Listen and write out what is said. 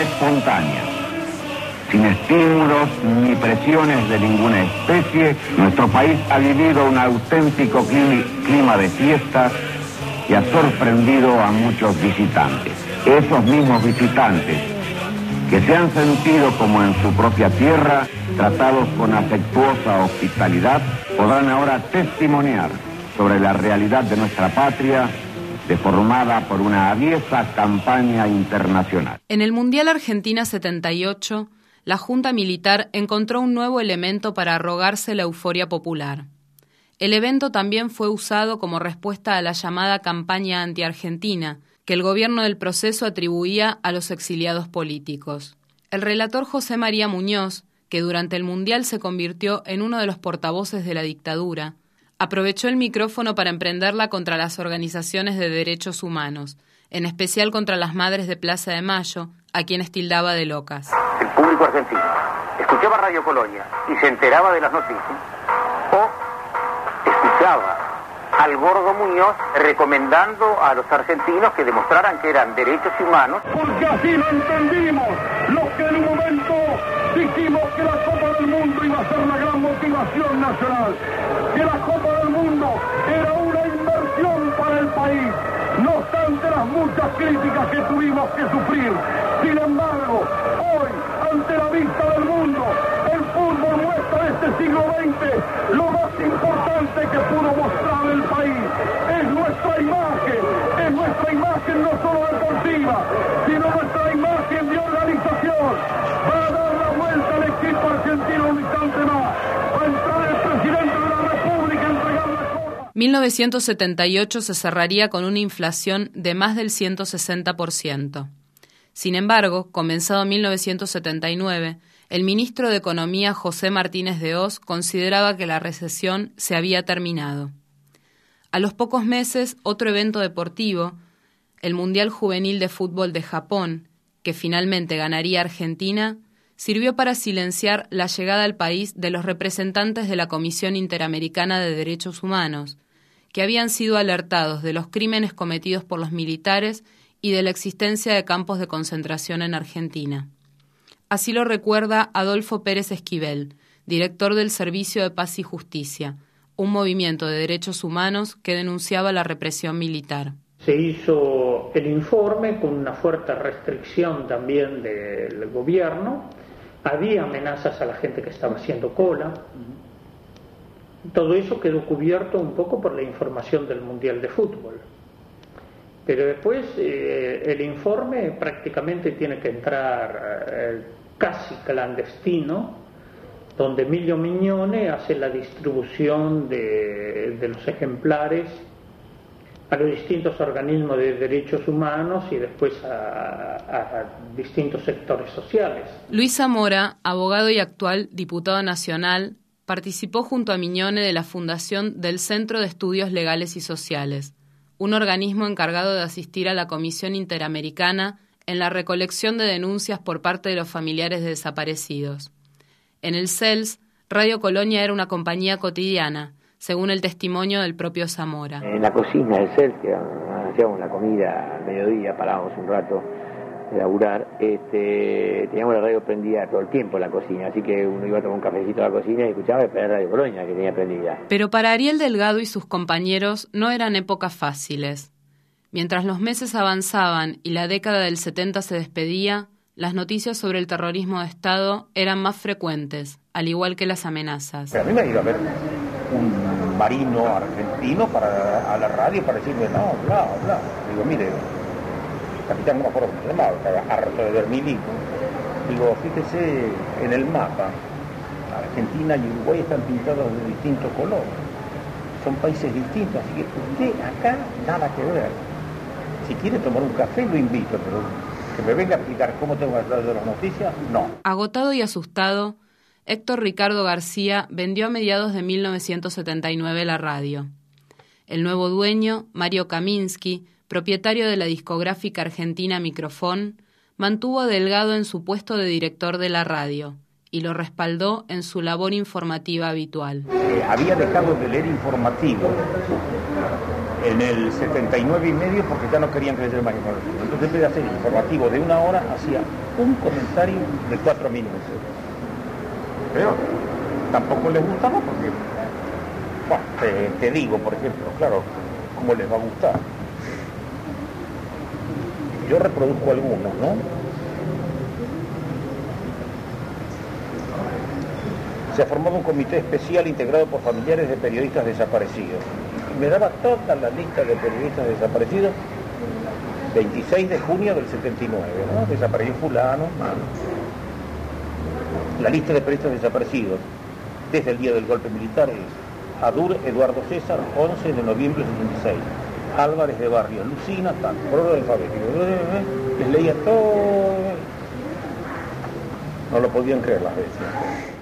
espontánea. Sin estímulos ni presiones de ninguna especie, nuestro país ha vivido un auténtico clima de fiesta y ha sorprendido a muchos visitantes. Esos mismos visitantes que se han sentido como en su propia tierra, tratados con afectuosa hospitalidad, podrán ahora testimoniar sobre la realidad de nuestra patria, deformada por una aviesa campaña internacional. En el Mundial Argentina 78, la Junta Militar encontró un nuevo elemento para arrogarse la euforia popular. El evento también fue usado como respuesta a la llamada campaña anti-argentina, que el gobierno del proceso atribuía a los exiliados políticos. El relator José María Muñoz, que durante el Mundial se convirtió en uno de los portavoces de la dictadura, aprovechó el micrófono para emprenderla contra las organizaciones de derechos humanos, en especial contra las madres de Plaza de Mayo, a quienes tildaba de locas. El público argentino escuchaba Radio Colonia y se enteraba de las noticias, o escuchaba al Gordo Muñoz recomendando a los argentinos que demostraran que eran derechos humanos. Porque así lo entendimos, los que en un momento dijimos que la Copa del Mundo iba a ser la gran motivación nacional, que la Copa del Mundo era una inversión para el país, no obstante las muchas críticas que tuvimos que sufrir. Sin embargo, hoy, ante la vista del mundo, el fútbol muestra este siglo XX lo más importante que pudo mostrar el país. Es nuestra imagen no solo deportiva, sino nuestra imagen de organización. Va a dar la vuelta al equipo argentino un instante más. Va a entrar el presidente de la República a entregar la Copa. 1978 se cerraría con una inflación de más del 160%. Sin embargo, comenzado 1979, el ministro de Economía José Martínez de Hoz consideraba que la recesión se había terminado. A los pocos meses, otro evento deportivo, el Mundial Juvenil de Fútbol de Japón, que finalmente ganaría Argentina, sirvió para silenciar la llegada al país de los representantes de la Comisión Interamericana de Derechos Humanos, que habían sido alertados de los crímenes cometidos por los militares y de la existencia de campos de concentración en Argentina. Así lo recuerda Adolfo Pérez Esquivel, director del Servicio de Paz y Justicia, un movimiento de derechos humanos que denunciaba la represión militar. Se hizo el informe con una fuerte restricción también del gobierno, había amenazas a la gente que estaba haciendo cola. Todo eso quedó cubierto un poco por la información del Mundial de Fútbol. Pero después el informe prácticamente tiene que entrar casi clandestino, donde Emilio Mignone hace la distribución de los ejemplares a los distintos organismos de derechos humanos y después a distintos sectores sociales. Luis Zamora, abogado y actual diputado nacional, participó junto a Mignone de la fundación del Centro de Estudios Legales y Sociales, un organismo encargado de asistir a la Comisión Interamericana en la recolección de denuncias por parte de los familiares de desaparecidos. En el CELS, Radio Colonia era una compañía cotidiana, según el testimonio del propio Zamora. En la cocina del CELS, que hacíamos la comida al mediodía, parábamos un rato de laburar, teníamos la radio prendida todo el tiempo en la cocina, así que uno iba a tomar un cafecito a la cocina y escuchaba Radio Colonia que tenía prendida. Pero para Ariel Delgado y sus compañeros no eran épocas fáciles. Mientras los meses avanzaban y la década del 70 se despedía, las noticias sobre el terrorismo de Estado eran más frecuentes, al igual que las amenazas. Pero a mí me ha ido a ver un marino argentino a la radio para decirme, no, bla. Digo, mire, capitán, no me acuerdo cómo se llamaba, estaba harto de ver milico. Digo, fíjese en el mapa, Argentina y Uruguay están pintados de distintos colores. Son países distintos, así que usted acá nada que ver. Si quiere tomar un café, lo invito, pero que me venga a explicar cómo tengo que hablar de las noticias, no. Agotado y asustado, Héctor Ricardo García vendió a mediados de 1979 la radio. El nuevo dueño, Mario Kaminsky, propietario de la discográfica argentina Microfón, mantuvo a Delgado en su puesto de director de la radio y lo respaldó en su labor informativa habitual. Había dejado de leer informativo en el 79,5 porque ya no querían que leyera más informativo. Entonces, en vez de hacer informativo de 1 hora, hacía un comentario de 4 minutos. Pero tampoco les gustaba porque, bueno, te digo, por ejemplo, claro, ¿cómo les va a gustar? Yo reproduzco algunos, ¿no? Se ha formado un comité especial integrado por familiares de periodistas desaparecidos. Me daba toda la lista de periodistas desaparecidos, 26 de junio del 79, ¿no? Desapareció fulano, La lista de periodistas desaparecidos desde el día del golpe militar es Adur Eduardo César, 11 de noviembre del 76. Álvarez de Barrio, Lucina, tal, por orden alfabético. Les leía todo. No lo podían creer las veces.